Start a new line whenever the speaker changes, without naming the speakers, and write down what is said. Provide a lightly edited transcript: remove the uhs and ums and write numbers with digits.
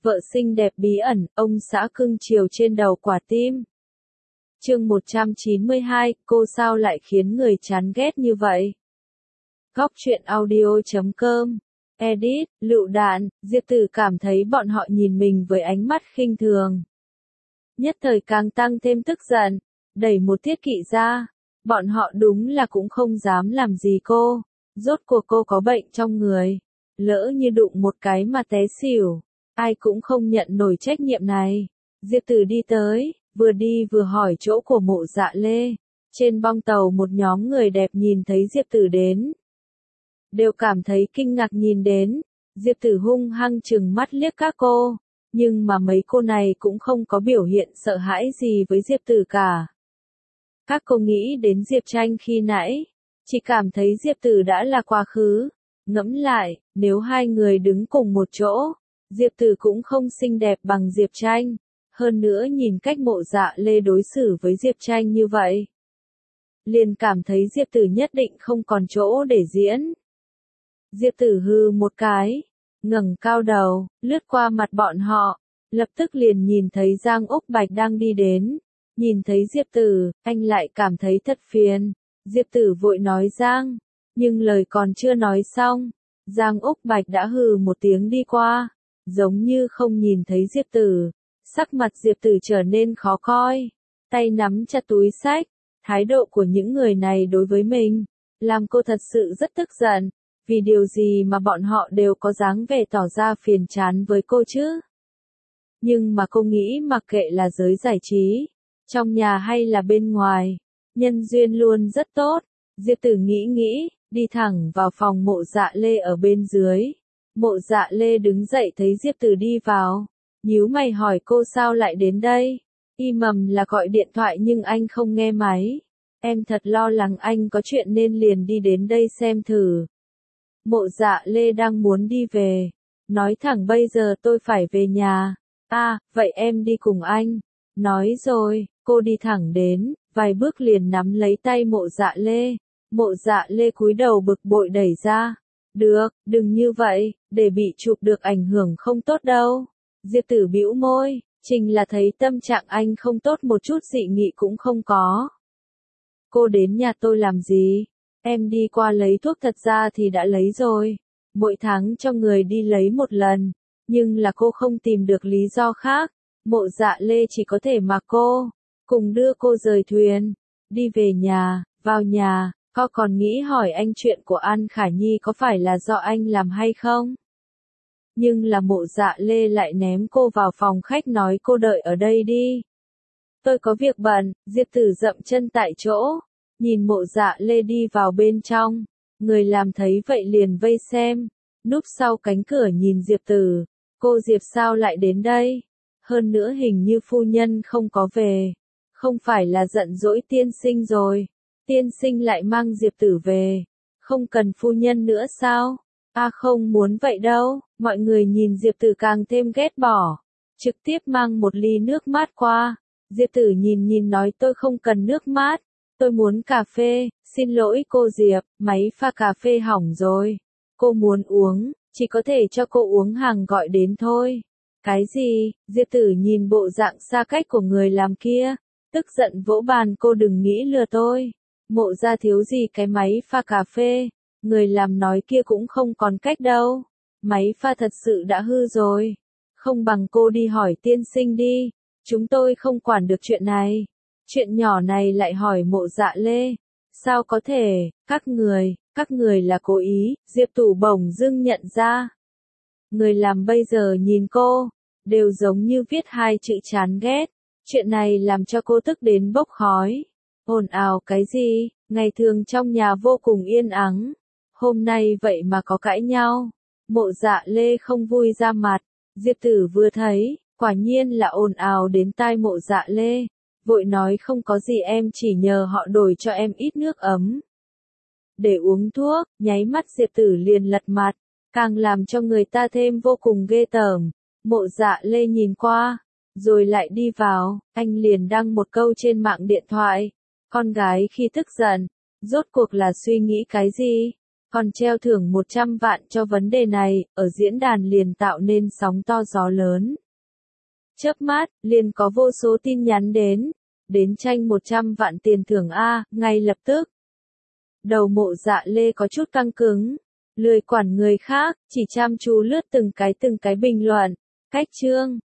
vợ xinh đẹp bí ẩn, ông xã cưng chiều trên đầu quả tim. Chương 192, cô sao lại khiến người chán ghét như vậy? Góc truyện audio.com. Edit, lựu đạn, Diệp Tử cảm thấy bọn họ nhìn mình với ánh mắt khinh thường. Nhất thời càng tăng thêm tức giận, đẩy một Tiết Kỵ ra. Bọn họ đúng là cũng không dám làm gì cô. Rốt cuộc cô có bệnh trong người. Lỡ như đụng một cái mà té xỉu. Ai cũng không nhận nổi trách nhiệm này. Diệp Tử đi tới, vừa đi vừa hỏi chỗ của Mộ Dạ Lê. Trên bong tàu một nhóm người đẹp nhìn thấy Diệp Tử đến. Đều cảm thấy kinh ngạc nhìn đến. Diệp Tử hung hăng trừng mắt liếc các cô. Nhưng mà mấy cô này cũng không có biểu hiện sợ hãi gì với Diệp Tử cả. Các cô nghĩ đến Diệp Tranh khi nãy. Chỉ cảm thấy Diệp Tử đã là quá khứ. Ngẫm lại, nếu hai người đứng cùng một chỗ, Diệp Tử cũng không xinh đẹp bằng Diệp Tranh. Hơn nữa nhìn cách Mộ Dạ Lê đối xử với Diệp Tranh như vậy. Liền cảm thấy Diệp Tử nhất định không còn chỗ để diễn. Diệp Tử hừ một cái, ngẩng cao đầu, lướt qua mặt bọn họ, lập tức liền nhìn thấy Giang Úc Bạch đang đi đến. Nhìn thấy Diệp Tử, anh lại cảm thấy thật phiền. Diệp Tử vội nói Giang, nhưng lời còn chưa nói xong, Giang Úc Bạch đã hừ một tiếng đi qua, giống như không nhìn thấy Diệp Tử. Sắc mặt Diệp Tử trở nên khó coi, tay nắm chặt túi xách. Thái độ của những người này đối với mình, làm cô thật sự rất tức giận. Vì điều gì mà bọn họ đều có dáng vẻ tỏ ra phiền chán với cô chứ? Nhưng mà cô nghĩ mặc kệ là giới giải trí, trong nhà hay là bên ngoài, nhân duyên luôn rất tốt. Diệp Tử nghĩ, đi thẳng vào phòng Mộ Dạ Lê ở bên dưới. Mộ Dạ Lê đứng dậy thấy Diệp Tử đi vào, nhíu mày hỏi cô sao lại đến đây? Y mầm là gọi điện thoại nhưng anh không nghe máy. Em thật lo lắng anh có chuyện nên liền đi đến đây xem thử. Mộ Dạ Lê đang muốn đi về, nói thẳng bây giờ tôi phải về nhà. Vậy em đi cùng anh. Nói rồi, cô đi thẳng đến, vài bước liền nắm lấy tay Mộ Dạ Lê. Mộ Dạ Lê cúi đầu bực bội đẩy ra. Được, đừng như vậy, để bị chụp được ảnh hưởng không tốt đâu. Diệp Tử bĩu môi, chính là thấy tâm trạng anh không tốt một chút dị nghị cũng không có. Cô đến nhà tôi làm gì? Em đi qua lấy thuốc thật ra thì đã lấy rồi. Mỗi tháng cho người đi lấy một lần. Nhưng là cô không tìm được lý do khác. Mộ Dạ Lê chỉ có thể mặc cô. Cùng đưa cô rời thuyền. Đi về nhà, vào nhà. Cô còn nghĩ hỏi anh chuyện của An Khả Nhi có phải là do anh làm hay không? Nhưng là Mộ Dạ Lê lại ném cô vào phòng khách nói cô đợi ở đây đi. Tôi có việc bận. Diệp Tử dậm chân tại chỗ. Nhìn Mộ Dạ Lê đi vào bên trong, người làm thấy vậy liền vây xem, núp sau cánh cửa nhìn Diệp Tử. Cô Diệp sao lại đến đây? Hơn nữa hình như phu nhân không có về. Không phải là giận dỗi tiên sinh rồi. Tiên sinh lại mang Diệp Tử về. Không cần phu nhân nữa sao? Không muốn vậy đâu. Mọi người nhìn Diệp Tử càng thêm ghét bỏ. Trực tiếp mang một ly nước mát qua. Diệp Tử nhìn nói tôi không cần nước mát. Tôi muốn cà phê, xin lỗi cô Diệp, máy pha cà phê hỏng rồi. Cô muốn uống, chỉ có thể cho cô uống hàng gọi đến thôi. Cái gì? Diệp Tử nhìn bộ dạng xa cách của người làm kia, tức giận vỗ bàn cô đừng nghĩ lừa tôi. Mộ ra thiếu gì cái máy pha cà phê, người làm nói kia cũng không còn cách đâu. Máy pha thật sự đã hư rồi. Không bằng cô đi hỏi tiên sinh đi, chúng tôi không quản được chuyện này. Chuyện nhỏ này lại hỏi Mộ Dạ Lê. Sao có thể, các người là cố ý, Diệp Tử bỗng dưng nhận ra. Người làm bây giờ nhìn cô, đều giống như viết hai chữ chán ghét. Chuyện này làm cho cô tức đến bốc khói. Ồn ào cái gì, ngày thường trong nhà vô cùng yên ắng. Hôm nay vậy mà có cãi nhau. Mộ Dạ Lê không vui ra mặt. Diệp Tử vừa thấy, quả nhiên là ồn ào đến tai Mộ Dạ Lê. Vội nói không có gì em chỉ nhờ họ đổi cho em ít nước ấm. Để uống thuốc, nháy mắt Diệp Tử liền lật mặt, càng làm cho người ta thêm vô cùng ghê tởm. Mộ Dạ Lê nhìn qua, rồi lại đi vào, anh liền đăng một câu trên mạng điện thoại. Con gái khi tức giận, rốt cuộc là suy nghĩ cái gì? còn treo thưởng 100 vạn cho vấn đề này, ở diễn đàn liền tạo nên sóng to gió lớn. Chớp mắt, liền có vô số tin nhắn đến tranh 100 vạn tiền thưởng A, ngay lập tức. Đầu Mộ Dạ Lê có chút căng cứng, lười quản người khác, chỉ chăm chú lướt từng cái bình luận. Cách chương